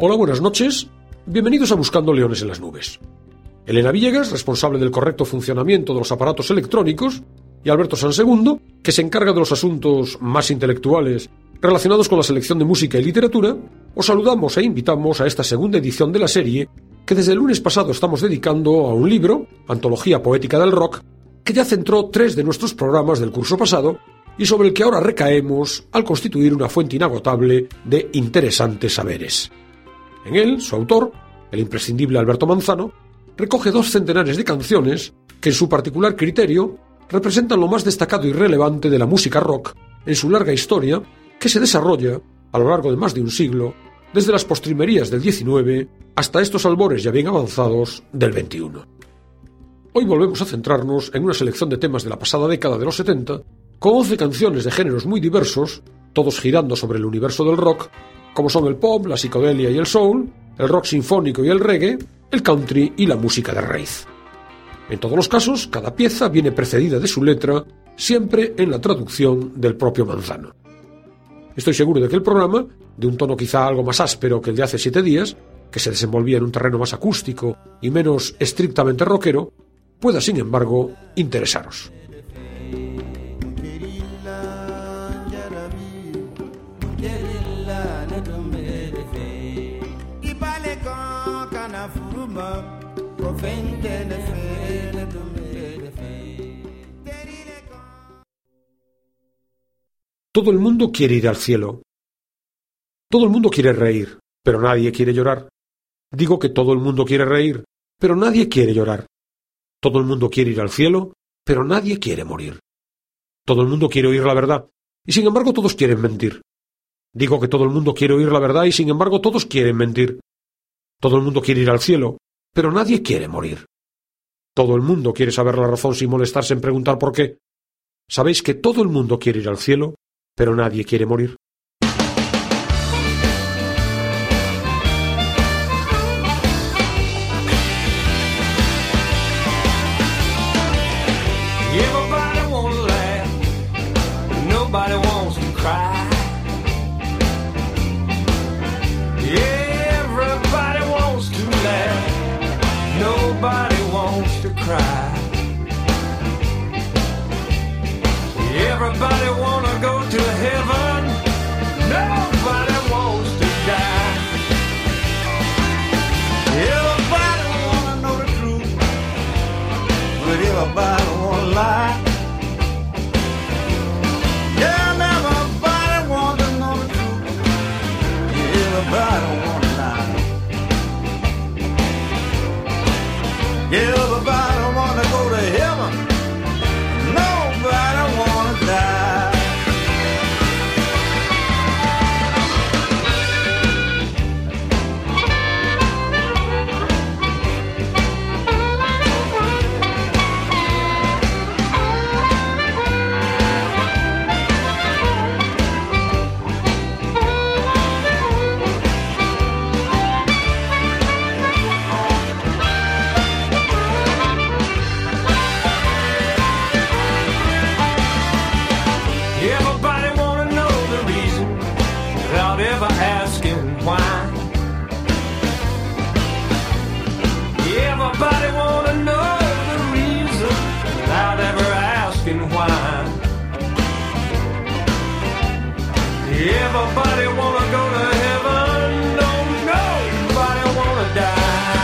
Hola, buenas noches. Bienvenidos a Buscando Leones en las Nubes. Elena Villegas, responsable del correcto funcionamiento de los aparatos electrónicos, y Alberto Sansegundo, que se encarga de los asuntos más intelectuales relacionados con la selección de música y literatura, os saludamos e invitamos a esta segunda edición de la serie que desde el lunes pasado estamos dedicando a un libro, Antología Poética del Rock, que ya centró 3 de nuestros programas del curso pasado y sobre el que ahora recaemos al constituir una fuente inagotable de interesantes saberes. En él, su autor, el imprescindible Alberto Manzano, recoge 2 centenares de canciones que, en su particular criterio, representan lo más destacado y relevante de la música rock en su larga historia, que se desarrolla a lo largo de más de un siglo, desde las postrimerías del XIX hasta estos albores ya bien avanzados del XXI. Hoy volvemos a centrarnos en una selección de temas de la pasada década de los 70, con 11 canciones de géneros muy diversos, todos girando sobre el universo del rock, como son el pop, la psicodelia y el soul, el rock sinfónico y el reggae, el country y la música de raíz. En todos los casos, cada pieza viene precedida de su letra, siempre en la traducción del propio Manzano. Estoy seguro de que el programa, de un tono quizá algo más áspero que el de hace 7 días, que se desenvolvía en un terreno más acústico y menos estrictamente rockero, pueda, sin embargo, interesaros. Todo el mundo quiere ir al cielo. Todo el mundo quiere reír, pero nadie quiere llorar. Digo que todo el mundo quiere reír, pero nadie quiere llorar. Todo el mundo quiere ir al cielo, pero nadie quiere morir. Todo el mundo quiere oír la verdad, y sin embargo todos quieren mentir. Digo que todo el mundo quiere oír la verdad, y sin embargo todos quieren mentir. Todo el mundo quiere ir al cielo, pero nadie quiere morir. Todo el mundo quiere saber la razón sin molestarse en preguntar por qué. ¿Sabéis que todo el mundo quiere ir al cielo, pero nadie quiere morir? Everybody wants to laugh, nobody wants to cry. Everybody wants to laugh, nobody wants to cry. Everybody wanna go to heaven, nobody wants to die. Everybody wanna know the truth, but everybody wanna lie. Yeah, everybody wanna know the truth, everybody wanna lie. Everybody wanna go to heaven, nobody wanna die. Everybody wanna go to heaven, don't nobody wanna die.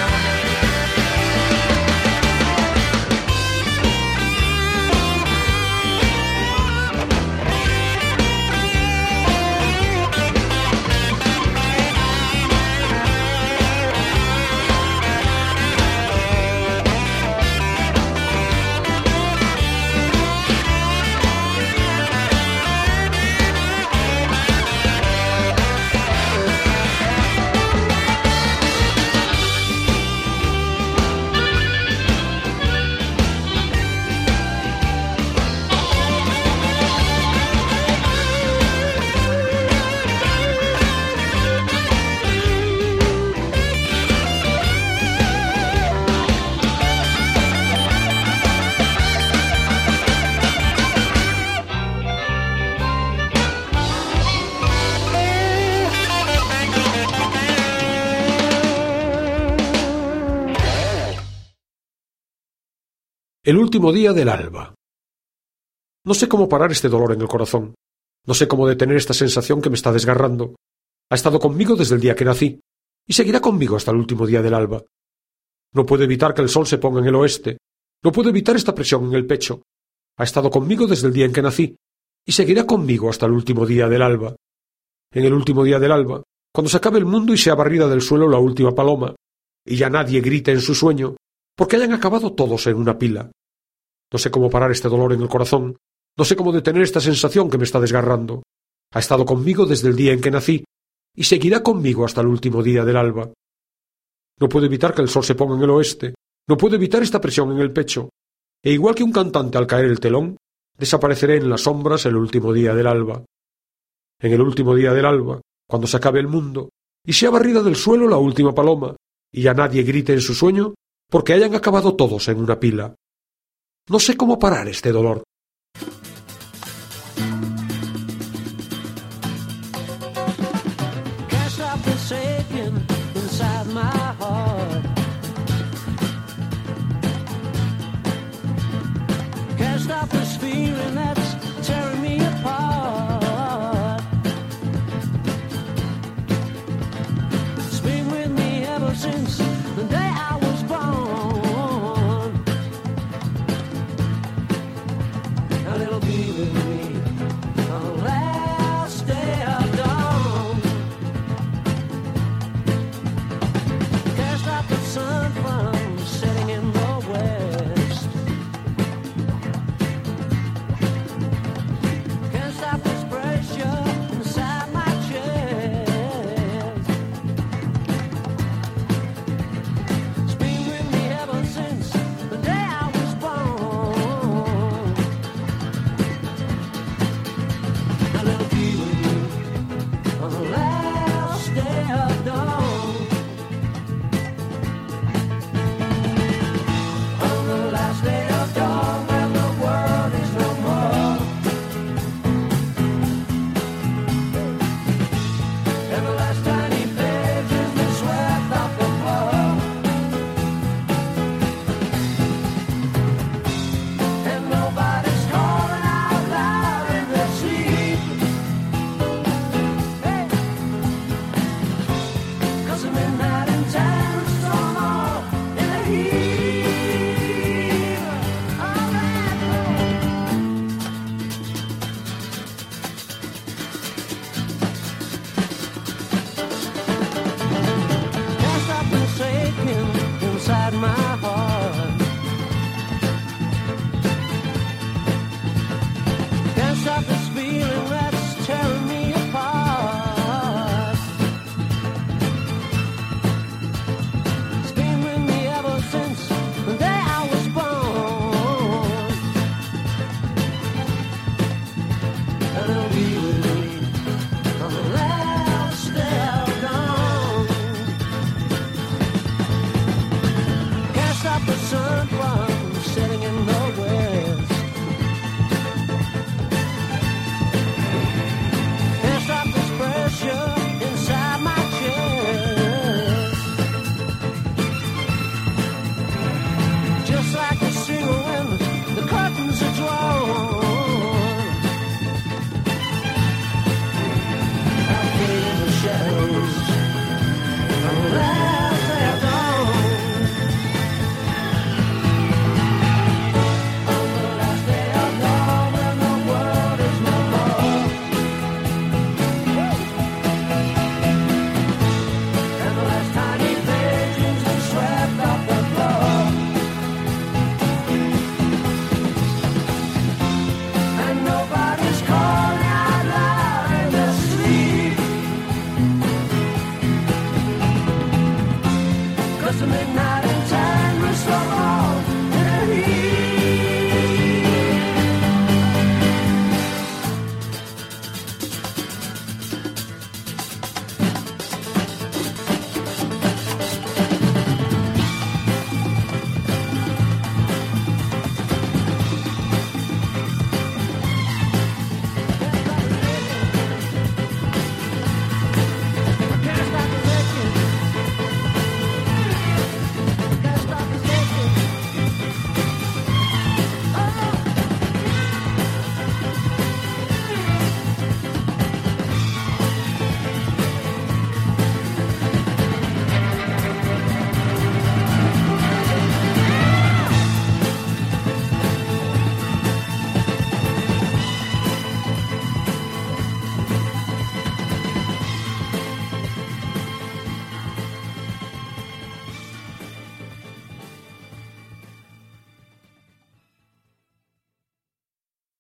El último día del alba. No sé cómo parar este dolor en el corazón. No sé cómo detener esta sensación que me está desgarrando. Ha estado conmigo desde el día que nací, y seguirá conmigo hasta el último día del alba. No puedo evitar que el sol se ponga en el oeste. No puedo evitar esta presión en el pecho. Ha estado conmigo desde el día en que nací, y seguirá conmigo hasta el último día del alba. En el último día del alba, cuando se acabe el mundo y sea barrida del suelo la última paloma, y ya nadie grite en su sueño, porque hayan acabado todos en una pila. No sé cómo parar este dolor en el corazón. No sé cómo detener esta sensación que me está desgarrando. Ha estado conmigo desde el día en que nací, y seguirá conmigo hasta el último día del alba. No puedo evitar que el sol se ponga en el oeste. No puedo evitar esta presión en el pecho. E igual que un cantante al caer el telón, desapareceré en las sombras el último día del alba. En el último día del alba, cuando se acabe el mundo, y sea barrida del suelo la última paloma, y ya nadie grite en su sueño, porque hayan acabado todos en una pila. No sé cómo parar este dolor.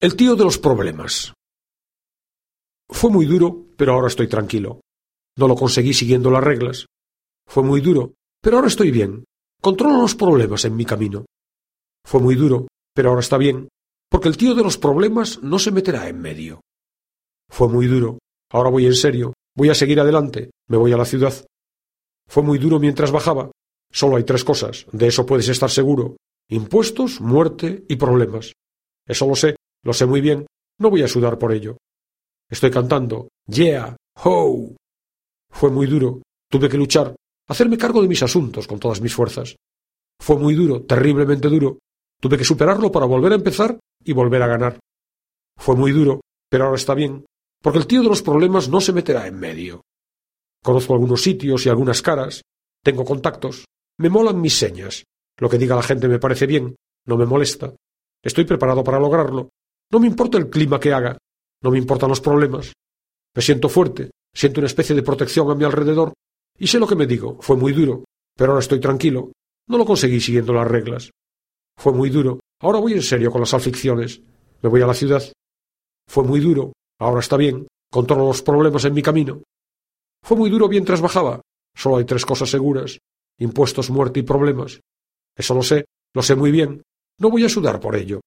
El tío de los problemas. Fue muy duro, pero ahora estoy tranquilo. No lo conseguí siguiendo las reglas. Fue muy duro, pero ahora estoy bien. Controlo los problemas en mi camino. Fue muy duro, pero ahora está bien, porque el tío de los problemas no se meterá en medio. Fue muy duro, ahora voy en serio, voy a seguir adelante, me voy a la ciudad. Fue muy duro mientras bajaba. Solo hay 3 cosas, de eso puedes estar seguro: impuestos, muerte y problemas. Eso lo sé muy bien, no voy a sudar por ello. Estoy cantando, yeah, ho. Fue muy duro, tuve que luchar, hacerme cargo de mis asuntos con todas mis fuerzas. Fue muy duro, terriblemente duro, tuve que superarlo para volver a empezar y volver a ganar. Fue muy duro, pero ahora está bien, porque el tío de los problemas no se meterá en medio. Conozco algunos sitios y algunas caras, tengo contactos, me molan mis señas, lo que diga la gente me parece bien, no me molesta. Estoy preparado para lograrlo, no me importa el clima que haga, no me importan los problemas. Me siento fuerte, siento una especie de protección a mi alrededor, y sé lo que me digo, fue muy duro, pero ahora estoy tranquilo, no lo conseguí siguiendo las reglas. Fue muy duro, ahora voy en serio con las aflicciones, me voy a la ciudad. Fue muy duro, ahora está bien, controlo los problemas en mi camino. Fue muy duro mientras bajaba, solo hay 3 cosas seguras: impuestos, muerte y problemas. Eso lo sé muy bien, no voy a sudar por ello.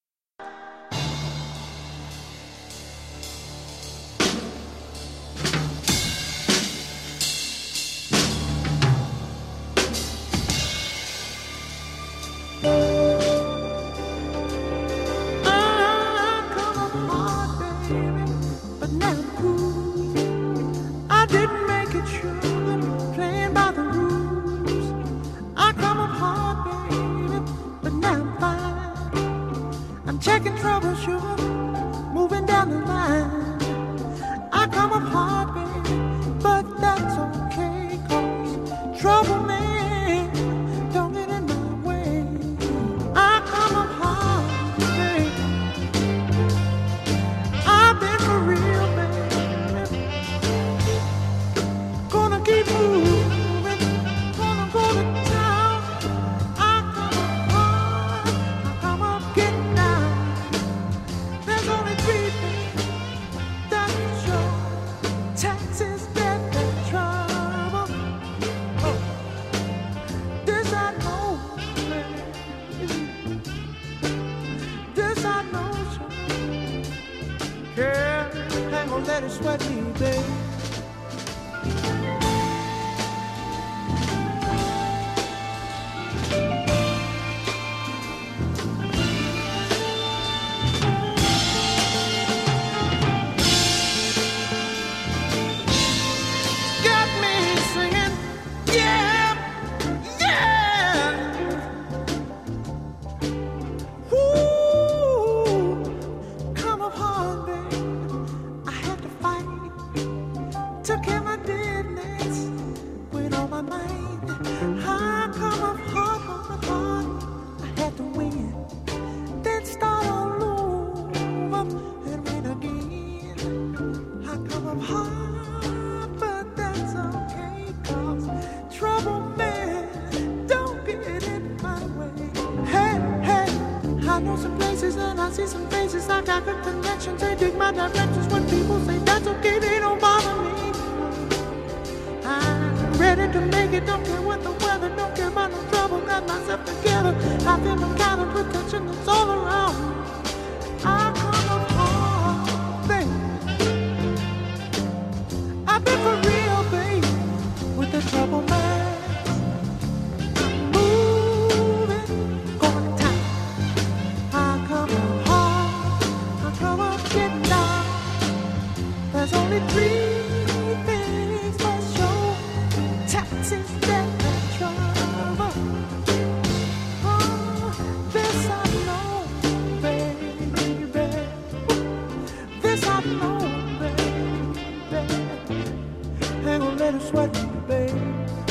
Checking troubleshoot, moving down the line. I come up hard, baby, but that's okay, 'cause trouble, man, don't get in my way. I come up hard, baby. I've been for real, baby. Gonna keep moving, gonna go to town. I come up hard, I come up getting down. There's only 3 things that show: taxes, death, and trouble. Oh, this I know, baby. This I know, sure. Yeah, hang on, let it sweat me, baby. Got me singing, yeah, yeah. Ooh, come up hard, baby. I had to fight, took care of my business with all my might. I come up hard. I had to win, then start all over and win again. I come up hard, but that's okay, 'cause trouble, man, don't get in my way. Hey, hey, I know some places and I see some faces. I got good connections, they dig my directions. When people say that's okay, they don't bother me. I'm ready to make it, don't care what the weather, don't care about no trouble. Got myself together, I feel the kind of protection that's all around me. I come up hard, baby. I've been for real, baby, with the trouble, man. Moving, going to town. I come up hard, I come up getting down. There's only 3 things for sure: taxes, death, and trouble. Oh, this I know, baby. This I know, baby. Hang on, let it sweat me, baby.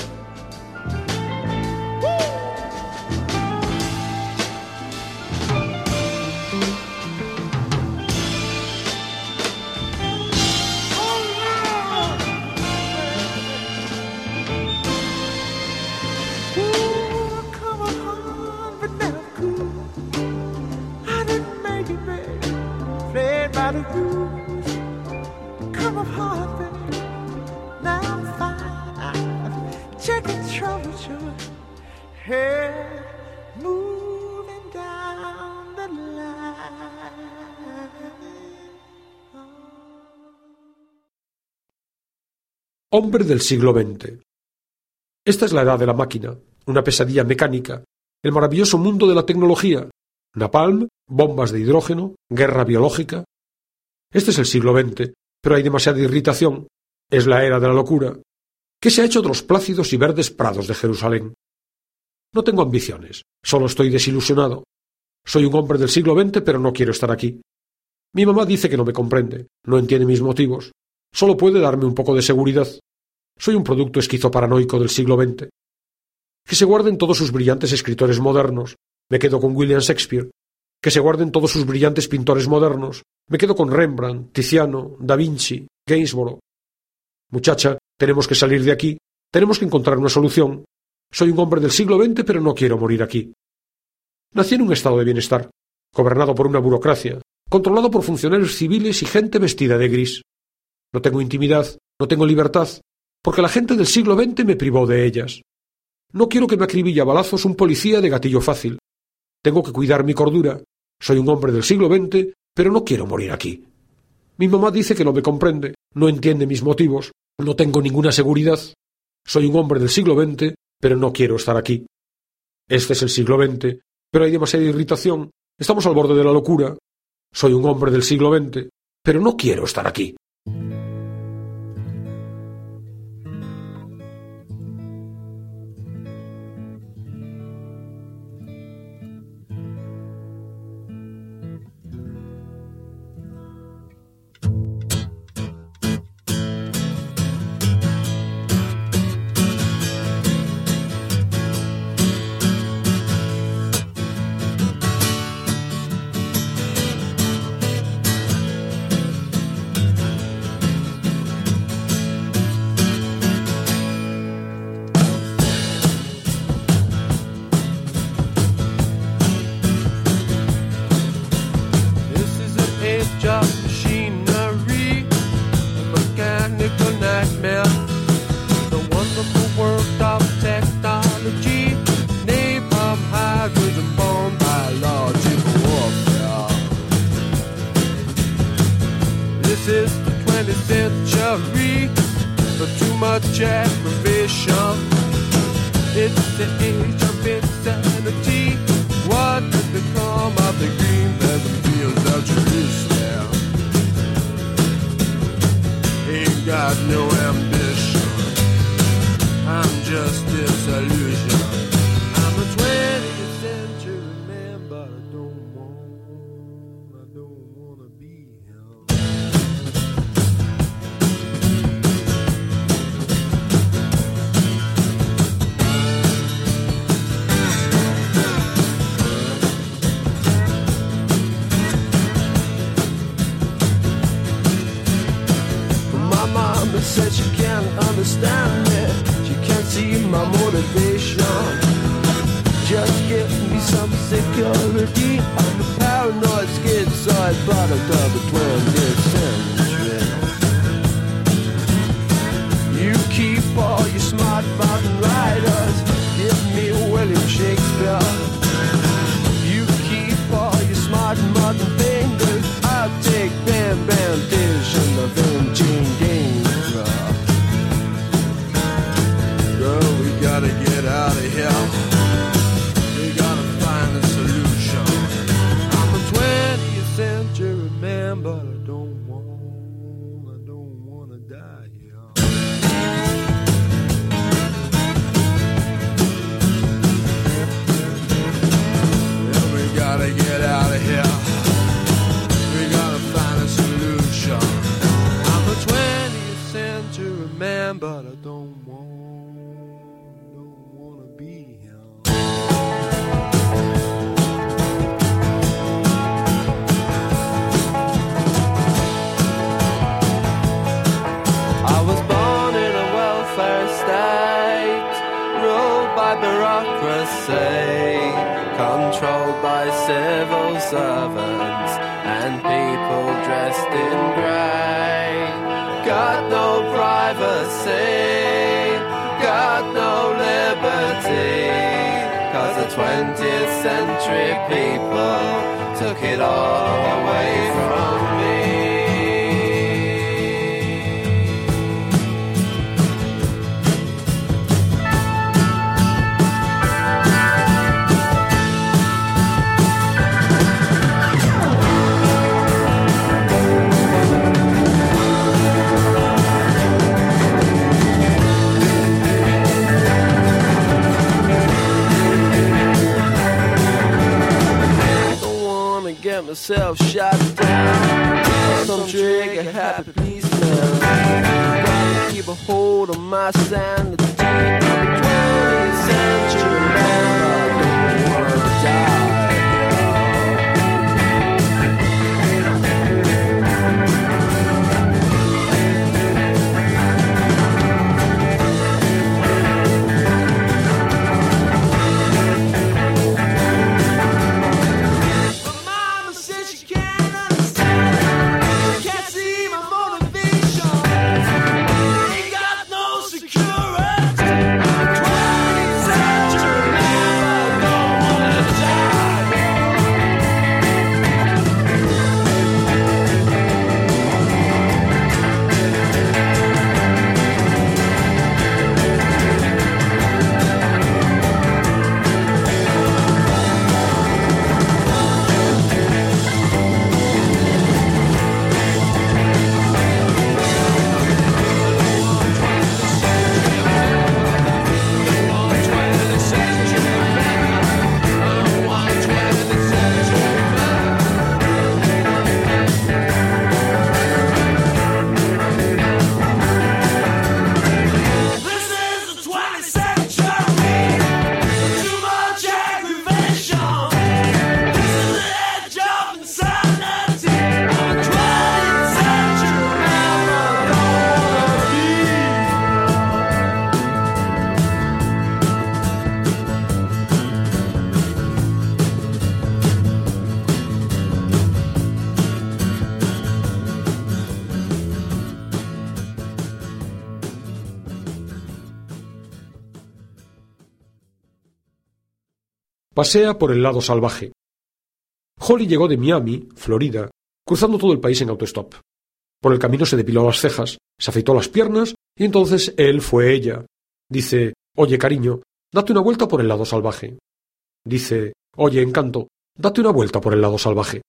Oh, Lord. Ooh, come on, but never cool. I didn't make it, baby. head moving down the line. Hombre del siglo XX. Esta es la edad de la máquina, una pesadilla mecánica, el maravilloso mundo de la tecnología, napalm, bombas de hidrógeno, guerra biológica. Este es el siglo XX, pero hay demasiada irritación. Es la era de la locura. ¿Qué se ha hecho de los plácidos y verdes prados de Jerusalén? No tengo ambiciones, solo estoy desilusionado. Soy un hombre del siglo XX, pero no quiero estar aquí. Mi mamá dice que no me comprende, no entiende mis motivos. Solo puede darme un poco de seguridad. Soy un producto esquizoparanoico del siglo XX. Que se guarden todos sus brillantes escritores modernos. Me quedo con William Shakespeare. Que se guarden todos sus brillantes pintores modernos. Me quedo con Rembrandt, Tiziano, Da Vinci, Gainsborough. Muchacha, tenemos que salir de aquí. Tenemos que encontrar una solución. Soy un hombre del siglo XX, pero no quiero morir aquí. Nací en un estado de bienestar, gobernado por una burocracia, controlado por funcionarios civiles y gente vestida de gris. No tengo intimidad, no tengo libertad, porque la gente del siglo XX me privó de ellas. No quiero que me acribille a balazos un policía de gatillo fácil. Tengo que cuidar mi cordura. Soy un hombre del siglo XX, pero no quiero morir aquí. Mi mamá dice que no me comprende, no entiende mis motivos, no tengo ninguna seguridad. Soy un hombre del siglo XX, pero no quiero estar aquí. Este es el siglo XX, pero hay demasiada irritación. Estamos al borde de la locura. Soy un hombre del siglo XX, pero no quiero estar aquí. Said she can't understand me, she can't see my motivation. Just give me some security. I'm a paranoid schizoid product of the 20th century. You keep all your smart mountain riders, give me William Shakespeare. You keep all your smart mountain fingers, I'll take Bam Bam Dish and the Vinci Game. Girl, we gotta get out of here. We gotta find a solution. I'm a 20th century man, but I don't wanna die here. Yeah, we gotta get out of here. We gotta find a solution. I'm a 20th century man, but I don't wanna be here. I was born in a welfare state, ruled by bureaucracy, controlled by civil servants and people dressed in grey. Got no privacy, got no liberty, 20th century people took it all away from me. Get myself shot down. Some drink a happy policeman. Gotta keep a hold on my sanity. I'm a 20th century man. I don't wanna die. Pasea por el lado salvaje. Holly llegó de Miami, Florida, cruzando todo el país en autostop. Por el camino se depiló las cejas, se afeitó las piernas y entonces él fue ella. Dice, oye cariño, date una vuelta por el lado salvaje. Dice, oye encanto, date una vuelta por el lado salvaje.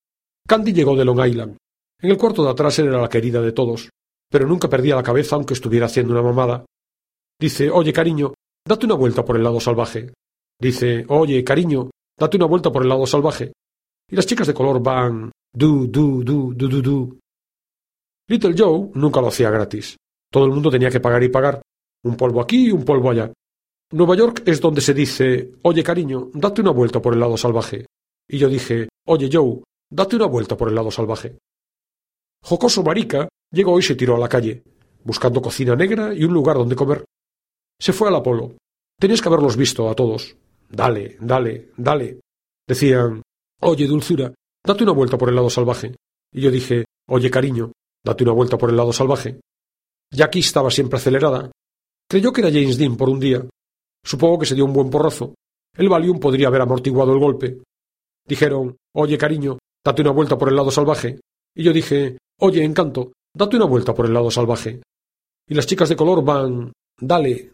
Candy llegó de Long Island. En el cuarto de atrás era la querida de todos, pero nunca perdía la cabeza aunque estuviera haciendo una mamada. Dice, oye cariño, date una vuelta por el lado salvaje. Dice, oye, cariño, date una vuelta por el lado salvaje. Y las chicas de color van, du. Little Joe nunca lo hacía gratis. Todo el mundo tenía que pagar y pagar. Un polvo aquí y un polvo allá. Nueva York es donde se dice, oye, cariño, date una vuelta por el lado salvaje. Y yo dije, oye, Joe, date una vuelta por el lado salvaje. Jocoso marica llegó y se tiró a la calle, buscando cocina negra y un lugar donde comer. Se fue al Apolo. Tenías que haberlos visto a todos. Dale. Decían, oye, dulzura, date una vuelta por el lado salvaje. Y yo dije, oye, cariño, date una vuelta por el lado salvaje. Jackie estaba siempre acelerada. Creyó que era James Dean por un día. Supongo que se dio un buen porrazo. El Valium podría haber amortiguado el golpe. Dijeron, oye, cariño, date una vuelta por el lado salvaje. Y yo dije, oye, encanto, date una vuelta por el lado salvaje. Y las chicas de color van, dale.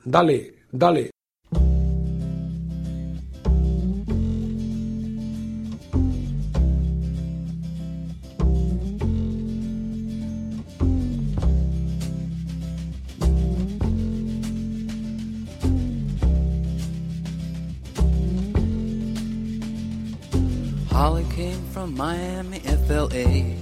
Holly came from Miami, FLA,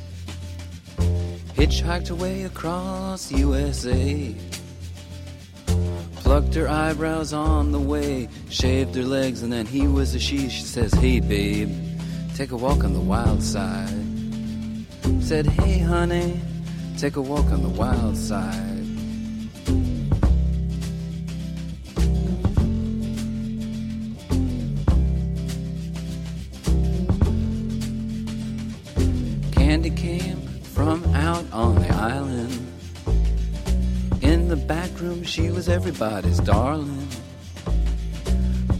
hitchhiked away across USA, plucked her eyebrows on the way, shaved her legs, and then he was a she. She says, hey babe, take a walk on the wild side. Said, hey honey, take a walk on the wild side. Candy came from out on the island. In the back room she was everybody's darling.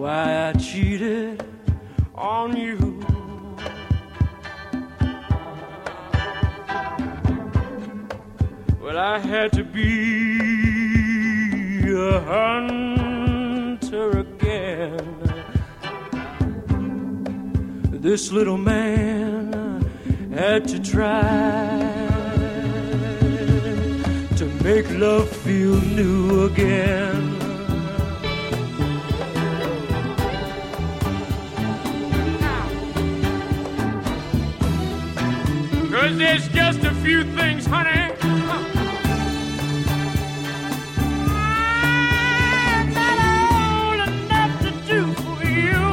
why I cheated on you. Well, I had to be a hunter again. This little man had to try to make love feel new again. 'Cause there's just a few things, honey, that are old enough to do for you.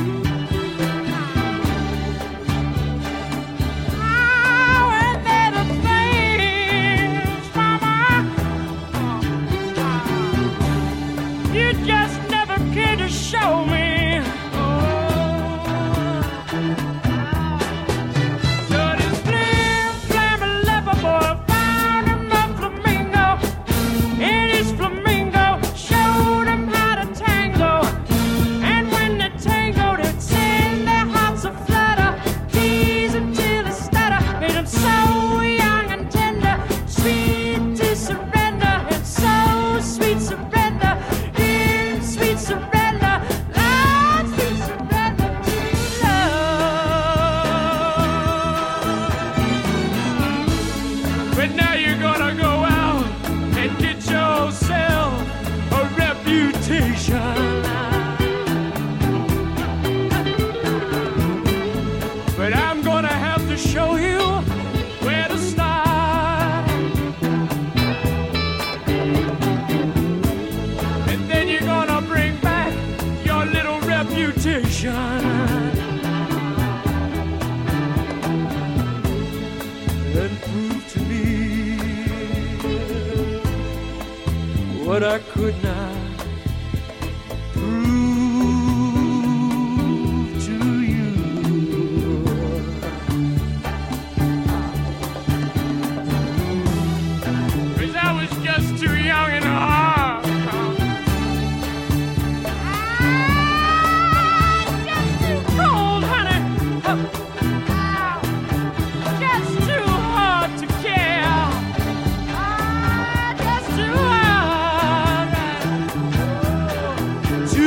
Oh, and they're the things, mama, you just never cared to show me. And prove to me what I could not prove to you. 'Cause I was just too young and hard. Just too cold, honey. Just too hard to care. Just too hard to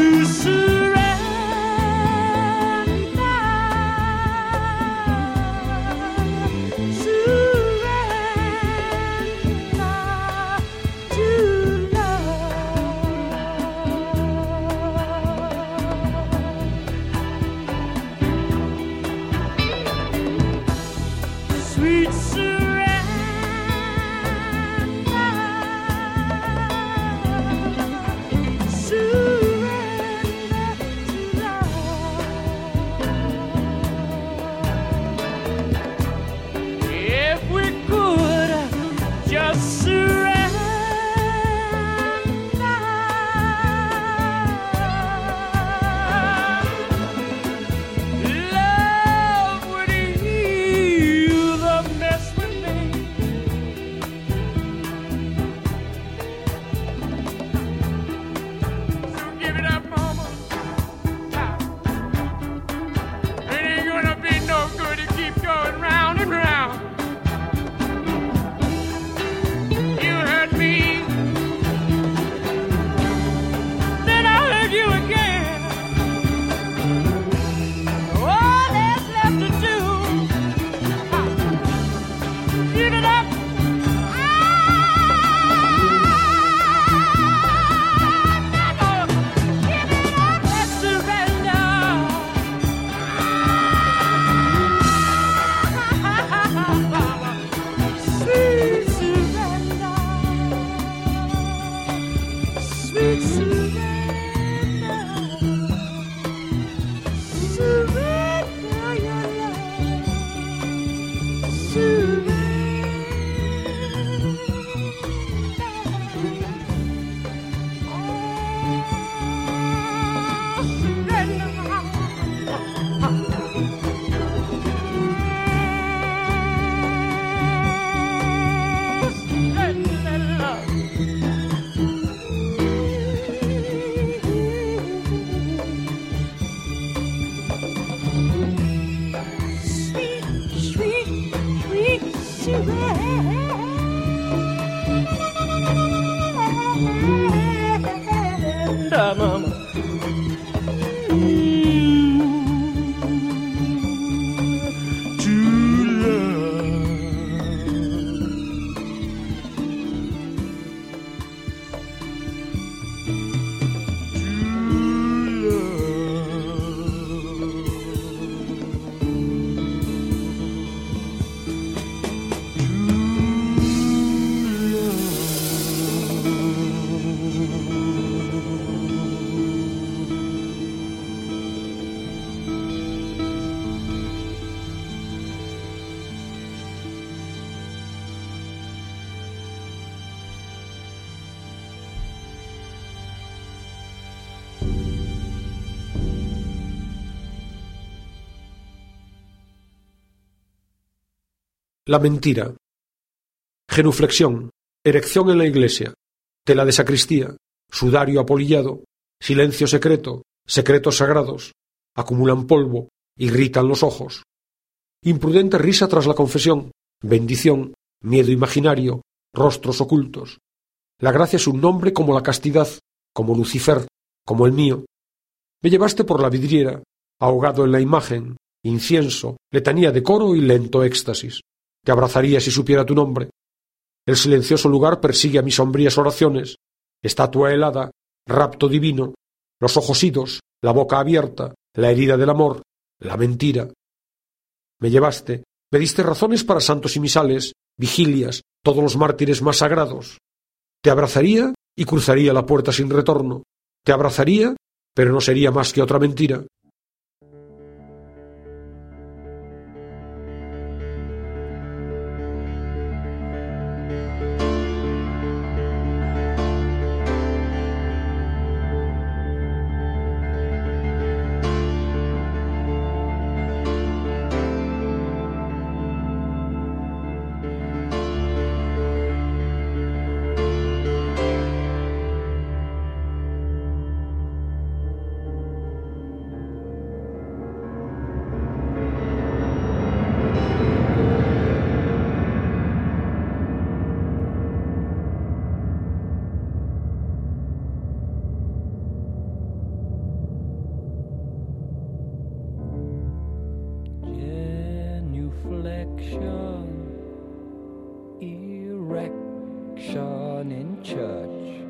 surrender. Surrender to love. Sweet surrender. Surrender to love. If we could just surrender, love would heal the mess we made. So give it up, mama. It ain't gonna be no good to keep going round and round. You hurt me, then I'll hurt you again. All that's left to do, give it up. Give it up, let's surrender. Sweet surrender. Sweet surrender. Surrender your love. Surrender. Surrender. La mentira. Genuflexión, erección en la iglesia, tela de sacristía, sudario apolillado, silencio secreto, secretos sagrados, acumulan polvo, irritan los ojos. Imprudente risa tras la confesión, bendición, miedo imaginario, rostros ocultos. La gracia es un nombre como la castidad, como Lucifer, como el mío. Me llevaste por la vidriera, ahogado en la imagen, incienso, letanía de coro y lento éxtasis. Te abrazaría si supiera tu nombre. El silencioso lugar persigue a mis sombrías oraciones, estatua helada, rapto divino, los ojos idos, la boca abierta, la herida del amor, la mentira. Me llevaste, me diste razones para santos y misales, vigilias, todos los mártires más sagrados. Te abrazaría y cruzaría la puerta sin retorno. Te abrazaría, pero no sería más que otra mentira. Erection in church.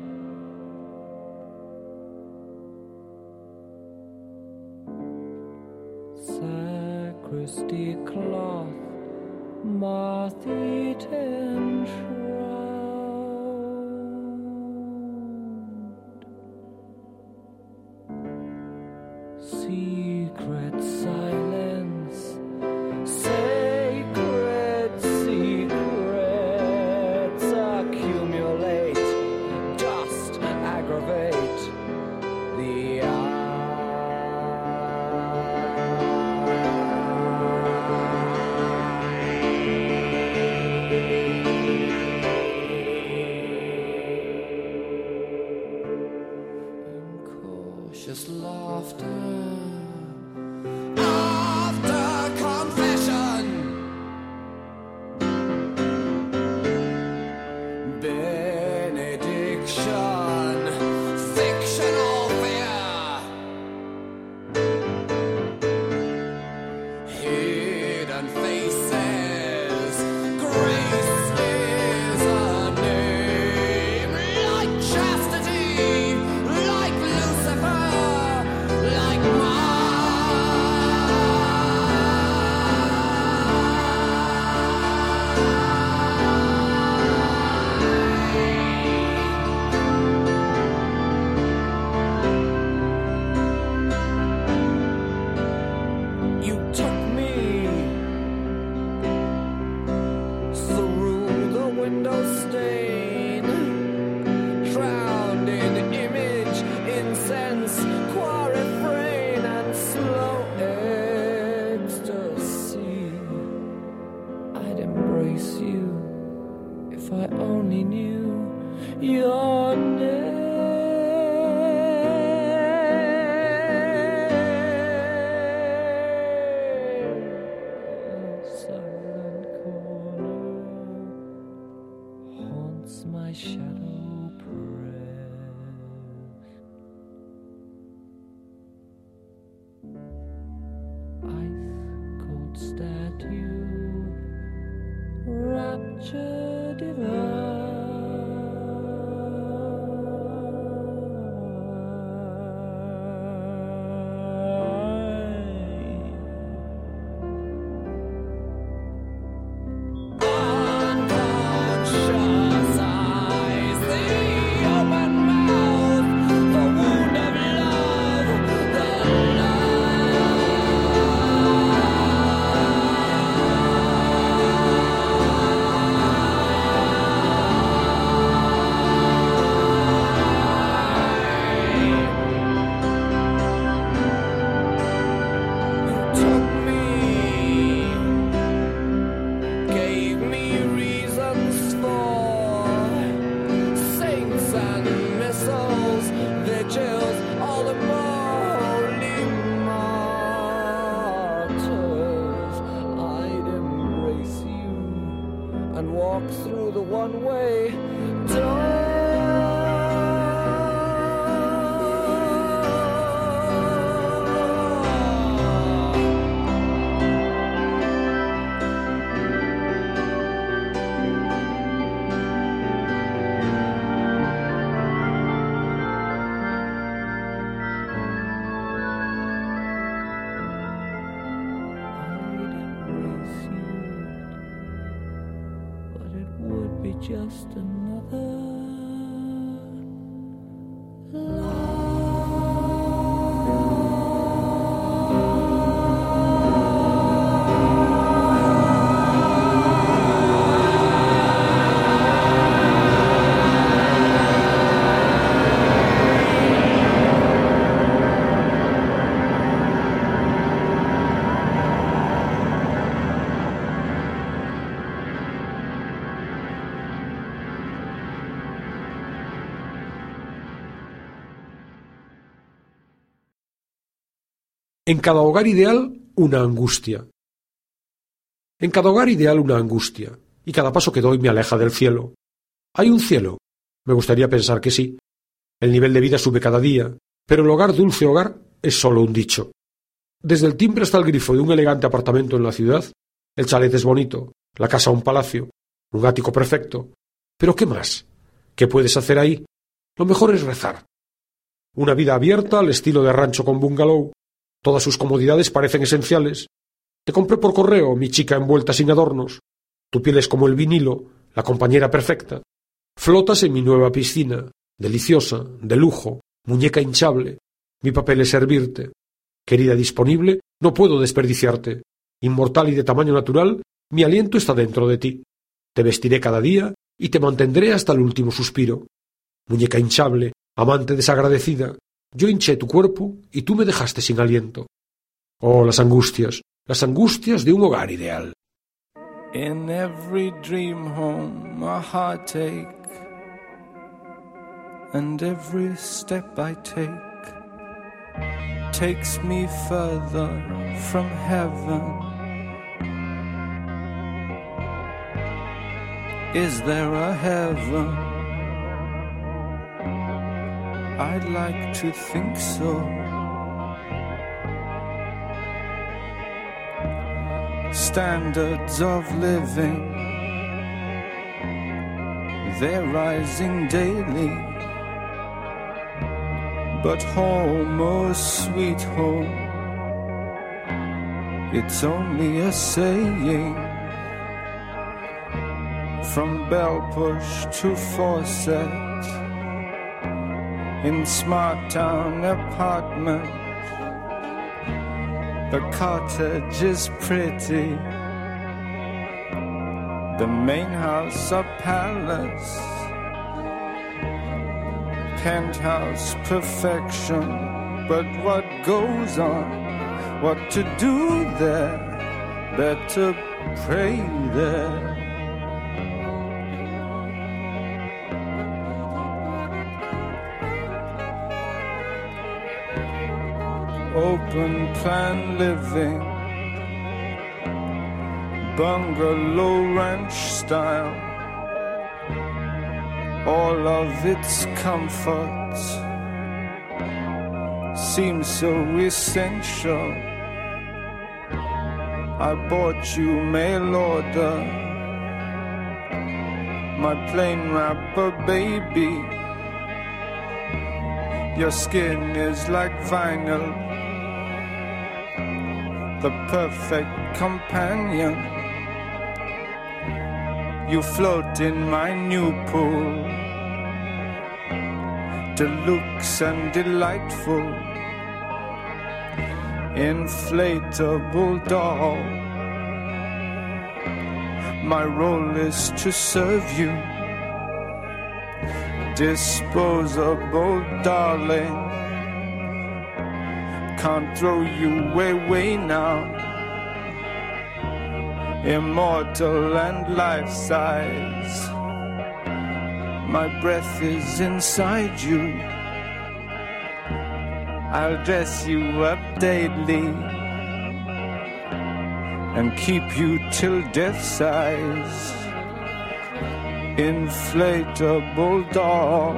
Sacristy cloth, moth-eaten shroud. Secret silence, sacred secrets accumulate, dust aggravate the incautious laughter after confession, benediction, fictional fear, hidden faces, grace is a name, like chastity, like Lucifer, like you took me through the window stain, drowned in image, incense, quarrifrain, and slow ecstasy. I'd embrace you if I only knew your name. Silent corner haunts my shadow press. Ice cold statue, rapture divine. Unconscious eyes, the just another En cada hogar ideal, una angustia. En cada hogar ideal, una angustia, y cada paso que doy me aleja del cielo. ¿Hay un cielo? Me gustaría pensar que sí. El nivel de vida sube cada día, pero el hogar, dulce hogar, es solo un dicho. Desde el timbre hasta el grifo de un elegante apartamento en la ciudad, el chalet es bonito, la casa un palacio, un ático perfecto. ¿Pero qué más? ¿Qué puedes hacer ahí? Lo mejor es rezar. Una vida abierta al estilo de rancho con bungalow. Todas sus comodidades parecen esenciales. Te compré por correo mi chica envuelta sin adornos. Tu piel es como el vinilo, la compañera perfecta. Flotas en mi nueva piscina, deliciosa, de lujo, muñeca hinchable. Mi papel es servirte. Querida disponible, no puedo desperdiciarte. Inmortal y de tamaño natural, mi aliento está dentro de ti. Te vestiré cada día y te mantendré hasta el último suspiro. Muñeca hinchable, amante desagradecida, yo hinché tu cuerpo y tú me dejaste sin aliento. Oh, las angustias de un hogar ideal. In every dream home a heartache, and every step I take takes me further from heaven. Is there a heaven? I'd like to think so. Standards of living, they're rising daily. But home, oh sweet home, it's only a saying. From bell push to faucet, in smart town apartment, the cottage is pretty, the main house a palace, penthouse perfection. But what goes on, what to do there, better pray there. Open plan living, bungalow ranch style, all of its comforts seem so essential. I bought you mail order, my plain wrapper baby. Your skin is like vinyl, the perfect companion. You float in my new pool, deluxe and delightful, inflatable doll. My role is to serve you, disposable darling. Can't throw you away now. Immortal and life-size, my breath is inside you. I'll dress you up daily and keep you till death size. Inflatable doll,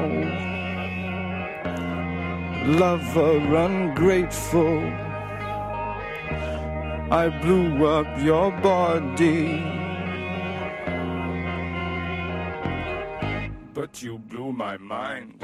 lover ungrateful, I blew up your body, but you blew my mind.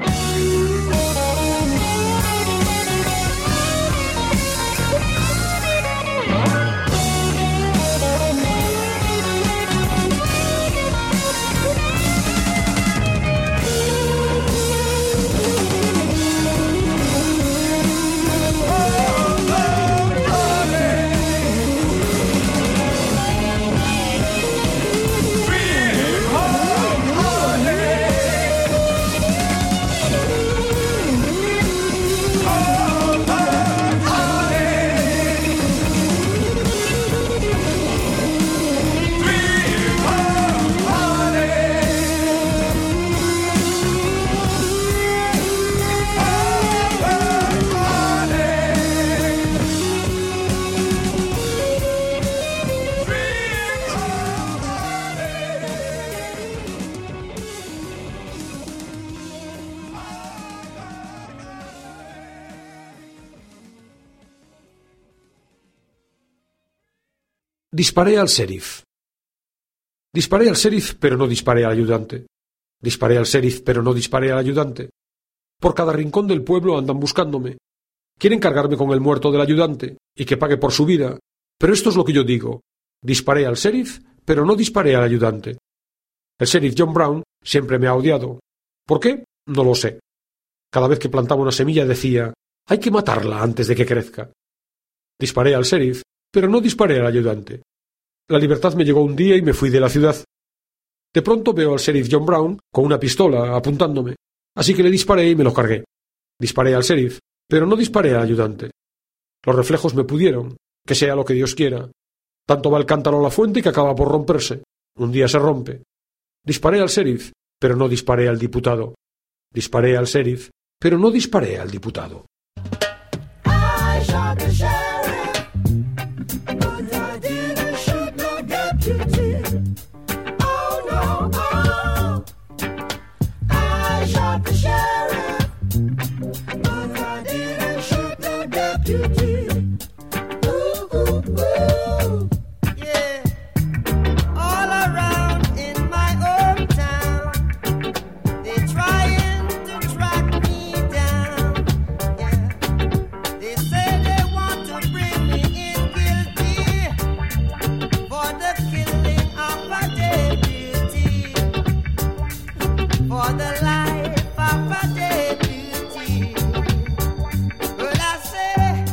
Disparé al sheriff. Disparé al sheriff, pero no disparé al ayudante. Disparé al sheriff, pero no disparé al ayudante. Por cada rincón del pueblo andan buscándome. Quieren cargarme con el muerto del ayudante y que pague por su vida. Pero esto es lo que yo digo. Disparé al sheriff, pero no disparé al ayudante. El sheriff John Brown siempre me ha odiado. ¿Por qué? No lo sé. Cada vez que plantaba una semilla decía: hay que matarla antes de que crezca. Disparé al sheriff, pero no disparé al ayudante. La libertad me llegó un día y me fui de la ciudad. De pronto veo al sheriff John Brown con una pistola apuntándome, así que le disparé y me lo cargué. Disparé al sheriff, pero no disparé al ayudante. Los reflejos me pudieron, que sea lo que Dios quiera. Tanto va el cántaro a la fuente que acaba por romperse. Un día se rompe. Disparé al sheriff, pero no disparé al diputado. Disparé al sheriff, pero no disparé al diputado. I shot the sheriff, but I didn't shoot no deputy. Oh no, oh. I shot the sheriff, but I didn't shoot no deputy. Ooh, ooh, ooh. Yeah. All around in my hometown, they're trying to track me down. Yeah. They say they want to bring me in guilty for the killing of a deputy, for the life of a deputy. Well, I say,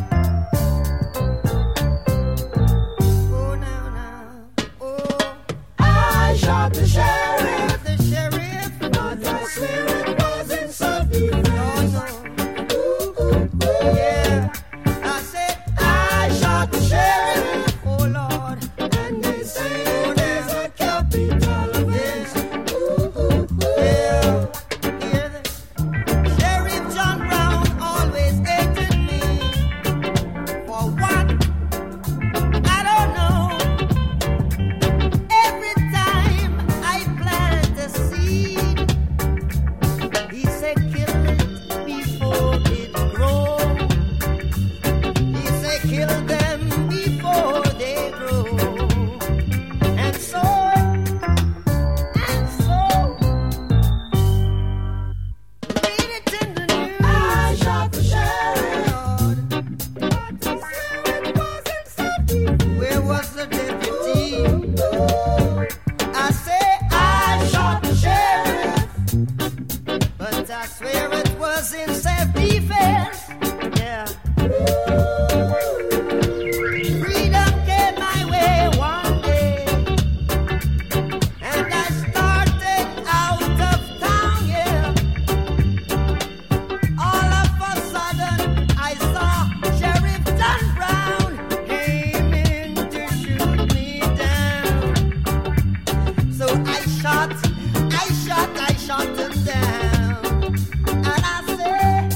oh, now, oh, I shot the sheriff, but I swear it wasn't self-defense. Ooh, ooh, ooh. Yeah, I said I shot the sheriff, oh Lord, and they say there's a capital offense. Ooh, ooh, ooh. Yeah, yeah. Sheriff John Brown always hated me. For what? I don't know. Every time I plant a seed, he said kill it before it grows. He said kill them before they grow. And so, read it in the news. I shot the sheriff, but he said it wasn't self-defense. Where was the deputy? I say I shot the sheriff, but I swear it was in self-defense. Yeah. Freedom came my way one day, and I started out of town, yeah. All of a sudden, I saw Sheriff John Brown aiming to shoot me down. So I shot him down. And I said,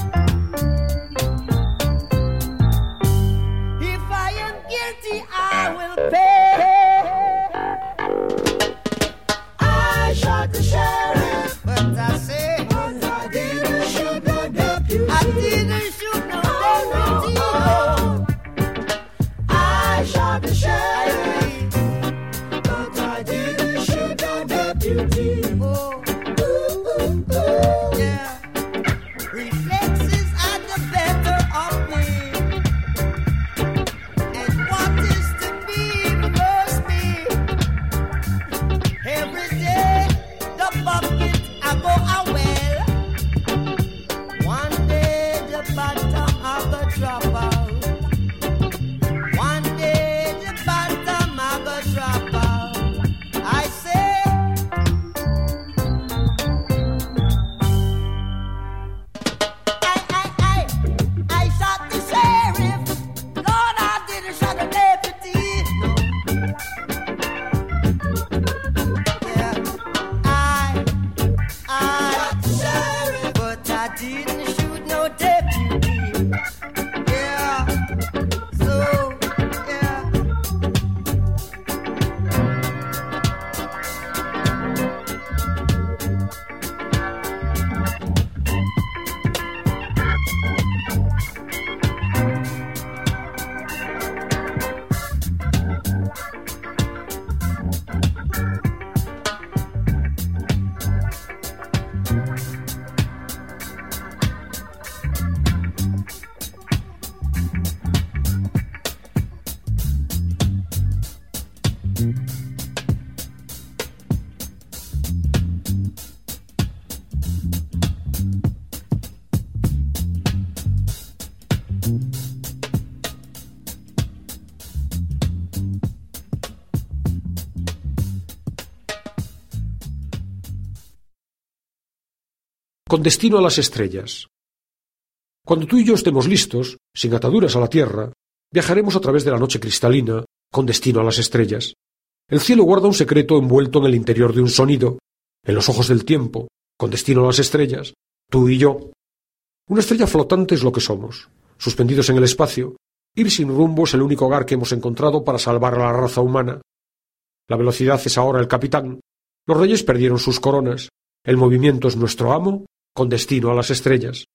if I am guilty, I will pay. I shot the sheriff, but I say, but I didn't shoot no deputy. I didn't shoot no deputy. No. I shot the sheriff, but I didn't shoot no deputy. Oh, ooh, ooh, ooh. Yeah. Reflexes are the better of me, and what is to be must be. Every day the bucket I go a well. One day the bottom of the drop out. One day the bottom of the drop out. I say, I shot the sheriff. Lord, I didn't shot the deputy. No. Yeah, I shot the sheriff, but I didn't shoot no deputy. Yeah, so yeah. con destino a las estrellas. Cuando tú y yo estemos listos, sin ataduras a la Tierra, viajaremos a través de la noche cristalina, con destino a las estrellas. El cielo guarda un secreto envuelto en el interior de un sonido, en los ojos del tiempo, con destino a las estrellas, tú y yo. Una estrella flotante es lo que somos, suspendidos en el espacio. Ir sin rumbo es el único hogar que hemos encontrado para salvar a la raza humana. La velocidad es ahora el capitán. Los reyes perdieron sus coronas. El movimiento es nuestro amo, con destino a las estrellas.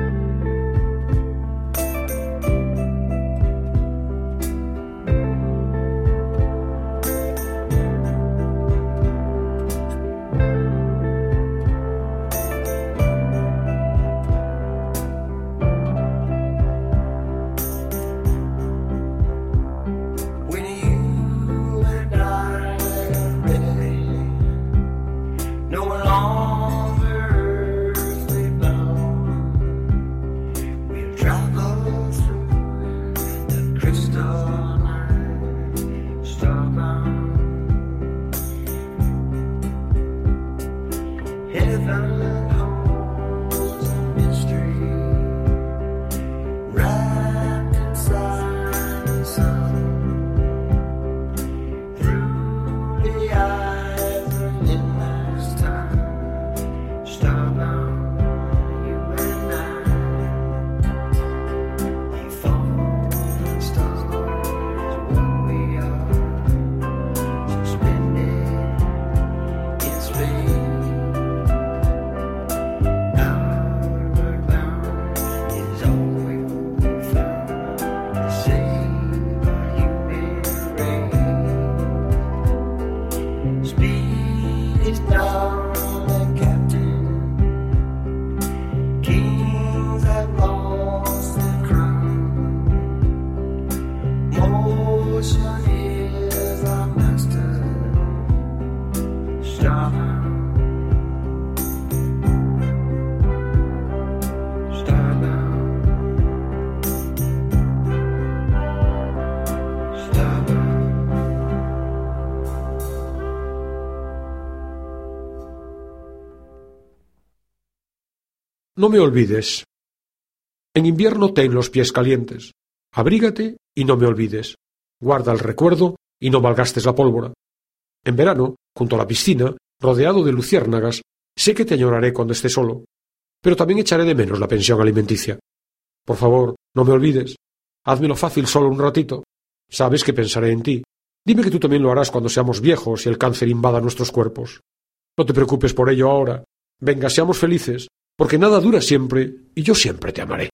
No me olvides. En invierno ten los pies calientes. Abrígate y no me olvides. Guarda el recuerdo y no malgastes la pólvora. En verano, junto a la piscina, rodeado de luciérnagas, sé que te añoraré cuando esté solo, pero también echaré de menos la pensión alimenticia. Por favor, no me olvides. Házmelo fácil solo un ratito. Sabes que pensaré en ti. Dime que tú también lo harás cuando seamos viejos y el cáncer invada nuestros cuerpos. No te preocupes por ello ahora. Venga, seamos felices, porque nada dura siempre y yo siempre te amaré.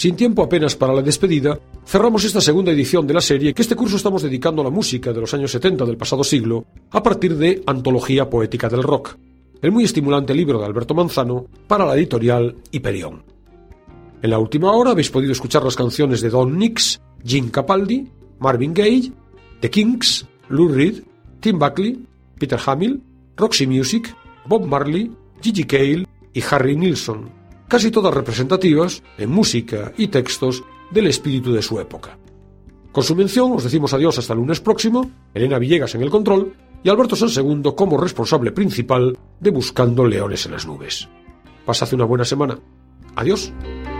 Sin tiempo apenas para la despedida, cerramos esta segunda edición de la serie que este curso estamos dedicando a la música de los años 70 del pasado siglo a partir de Antología Poética del Rock, el muy estimulante libro de Alberto Manzano para la editorial Hyperion. En la última hora habéis podido escuchar las canciones de Don Nix, Gene Capaldi, Marvin Gaye, The Kinks, Lou Reed, Tim Buckley, Peter Hamill, Roxy Music, Bob Marley, Gigi Cale y Harry Nilsson, casi todas representativas, en música y textos, del espíritu de su época. Con su mención os decimos adiós hasta el lunes próximo, Elena Villegas en el control y Alberto Sansegundo como responsable principal de Buscando Leones en las Nubes. Pasad una buena semana. Adiós.